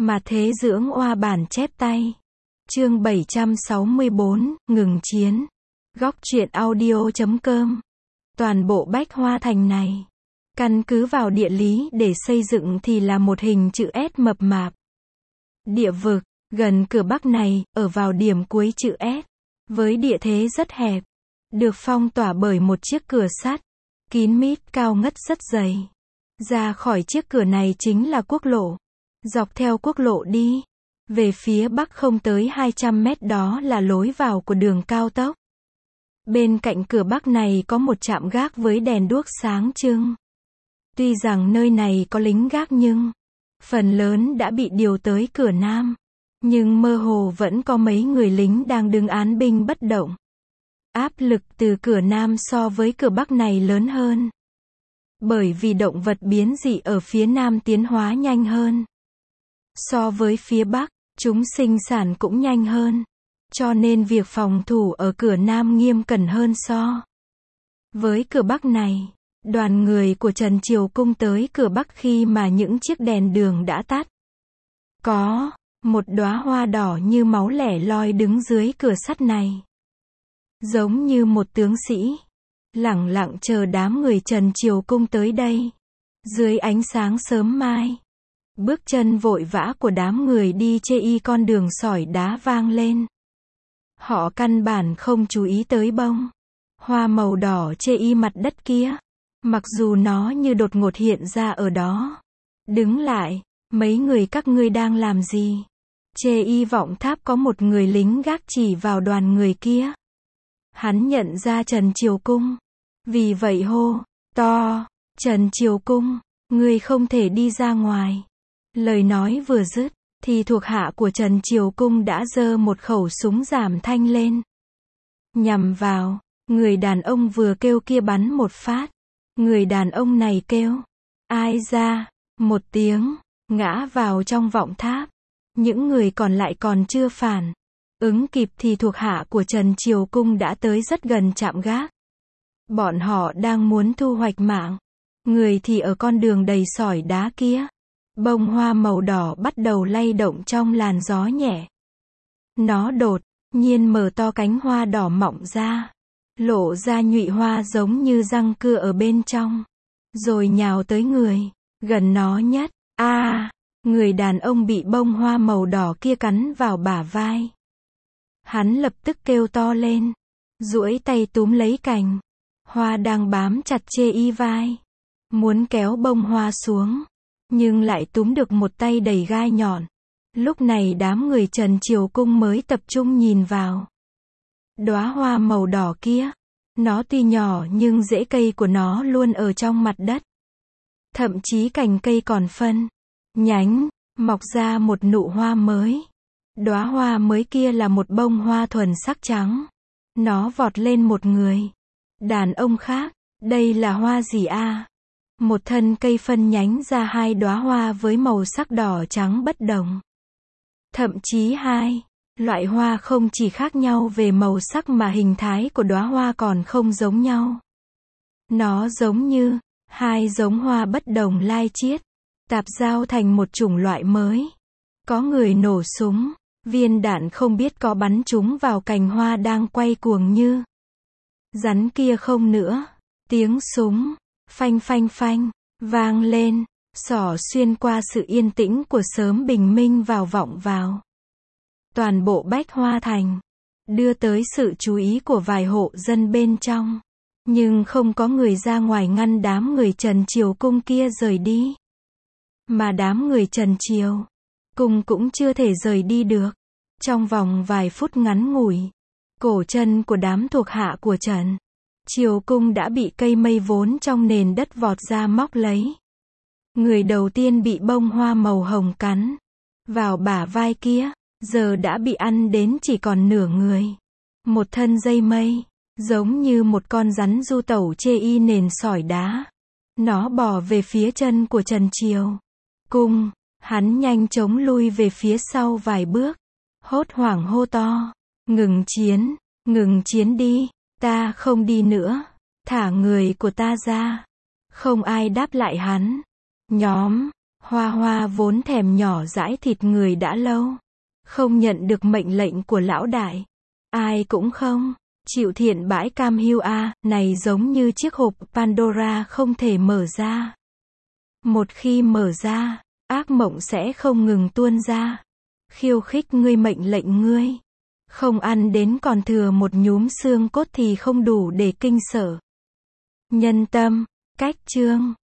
Mà thế dưỡng oa bản chép tay. Chương 764, ngừng chiến. Góc truyện audio.com. Toàn bộ Bách Hoa Thành này, căn cứ vào địa lý để xây dựng thì là một hình chữ S mập mạp. Địa vực, gần cửa Bắc này, ở vào điểm cuối chữ S, với địa thế rất hẹp, được phong tỏa bởi một chiếc cửa sắt, kín mít cao ngất rất dày. Ra khỏi chiếc cửa này chính là quốc lộ. Dọc theo quốc lộ đi, về phía Bắc không tới 200 mét đó là lối vào của đường cao tốc. Bên cạnh cửa Bắc này có một trạm gác với đèn đuốc sáng trưng. Tuy rằng nơi này có lính gác nhưng phần lớn đã bị điều tới cửa Nam. Nhưng mơ hồ vẫn có mấy người lính đang đứng án binh bất động. Áp lực từ cửa Nam so với cửa Bắc này lớn hơn. Bởi vì động vật biến dị ở phía Nam tiến hóa nhanh hơn. So với phía Bắc, chúng sinh sản cũng nhanh hơn. Cho nên việc phòng thủ ở cửa Nam nghiêm cẩn hơn so với cửa Bắc này. Đoàn người của Trần Triều Cung tới cửa Bắc khi mà những chiếc đèn đường đã tắt. Có một đóa hoa đỏ như máu lẻ loi đứng dưới cửa sắt này. Giống như một tướng sĩ, lẳng lặng chờ đám người Trần Triều Cung tới đây. Dưới ánh sáng sớm mai, bước chân vội vã của đám người đi chê y con đường sỏi đá vang lên. Họ căn bản không chú ý tới bông hoa màu đỏ chê y mặt đất kia. Mặc dù nó như đột ngột hiện ra ở đó. Đứng lại, mấy người các ngươi đang làm gì? Chê y vọng tháp có một người lính gác chỉ vào đoàn người kia. Hắn nhận ra Trần Triều Cung. Vì vậy hô to, Trần Triều Cung, ngươi không thể đi ra ngoài. Lời nói vừa dứt, thì thuộc hạ của Trần Triều Cung đã giơ một khẩu súng giảm thanh lên. Nhằm vào, người đàn ông vừa kêu kia bắn một phát. Người đàn ông này kêu, ai ra, một tiếng, ngã vào trong vọng tháp. Những người còn lại còn chưa phản ứng kịp thì thuộc hạ của Trần Triều Cung đã tới rất gần trạm gác. Bọn họ đang muốn thu hoạch mạng. Người thì ở con đường đầy sỏi đá kia. Bông hoa màu đỏ bắt đầu lay động trong làn gió nhẹ. Nó đột nhiên mở to cánh hoa đỏ mọng ra. Lộ ra nhụy hoa giống như răng cưa ở bên trong. Rồi nhào tới người gần nó nhất. Người đàn ông bị bông hoa màu đỏ kia cắn vào bả vai. Hắn lập tức kêu to lên, duỗi tay túm lấy cành hoa đang bám chặt chê y vai. Muốn kéo bông hoa xuống, nhưng lại túm được một tay đầy gai nhọn. Lúc này đám người Trần Triều Cung mới tập trung nhìn vào đóa hoa màu đỏ kia. Nó tuy nhỏ nhưng rễ cây của nó luôn ở trong mặt đất. Thậm chí cành cây còn phân nhánh, mọc ra một nụ hoa mới. Đóa hoa mới kia là một bông hoa thuần sắc trắng. Nó vọt lên một người đàn ông khác. Đây là hoa gì a? Một thân cây phân nhánh ra hai đóa hoa với màu sắc đỏ trắng bất đồng. Thậm chí hai loại hoa không chỉ khác nhau về màu sắc mà hình thái của đóa hoa còn không giống nhau. Nó giống như hai giống hoa bất đồng lai chiết, tạp giao thành một chủng loại mới. Có người nổ súng, viên đạn không biết có bắn trúng vào cành hoa đang quay cuồng như rắn kia không nữa. Tiếng súng phanh phanh phanh vang lên, xỏ xuyên qua sự yên tĩnh của sớm bình minh vọng vào toàn bộ Bách Hoa Thành, đưa tới sự chú ý của vài hộ dân bên trong. Nhưng không có người ra ngoài ngăn đám người Trần Triều Cung kia rời đi. Mà đám người Trần Triều Cung cũng chưa thể rời đi được. Trong vòng vài phút ngắn ngủi, cổ chân của đám thuộc hạ của Trần Triều Cung đã bị cây mây vốn trong nền đất vọt ra móc lấy. Người đầu tiên bị bông hoa màu hồng cắn vào bả vai kia, giờ đã bị ăn đến chỉ còn nửa người. Một thân dây mây, giống như một con rắn du tẩu chê y nền sỏi đá. Nó bò về phía chân của Trần Triều Cung. Hắn nhanh chóng lui về phía sau vài bước, hốt hoảng hô to, ngừng chiến đi, ta không đi nữa, thả người của ta ra. Không ai đáp lại hắn. Nhóm Hoa Hoa vốn thèm nhỏ dãi thịt người đã lâu. Không nhận được mệnh lệnh của lão đại. Ai cũng không chịu thiện bãi cam hưu a, này giống như chiếc hộp Pandora không thể mở ra. Một khi mở ra, ác mộng sẽ không ngừng tuôn ra. Khiêu khích ngươi, mệnh lệnh ngươi. Không ăn đến còn thừa một nhúm xương cốt thì không đủ để kinh sợ nhân tâm. Cách chương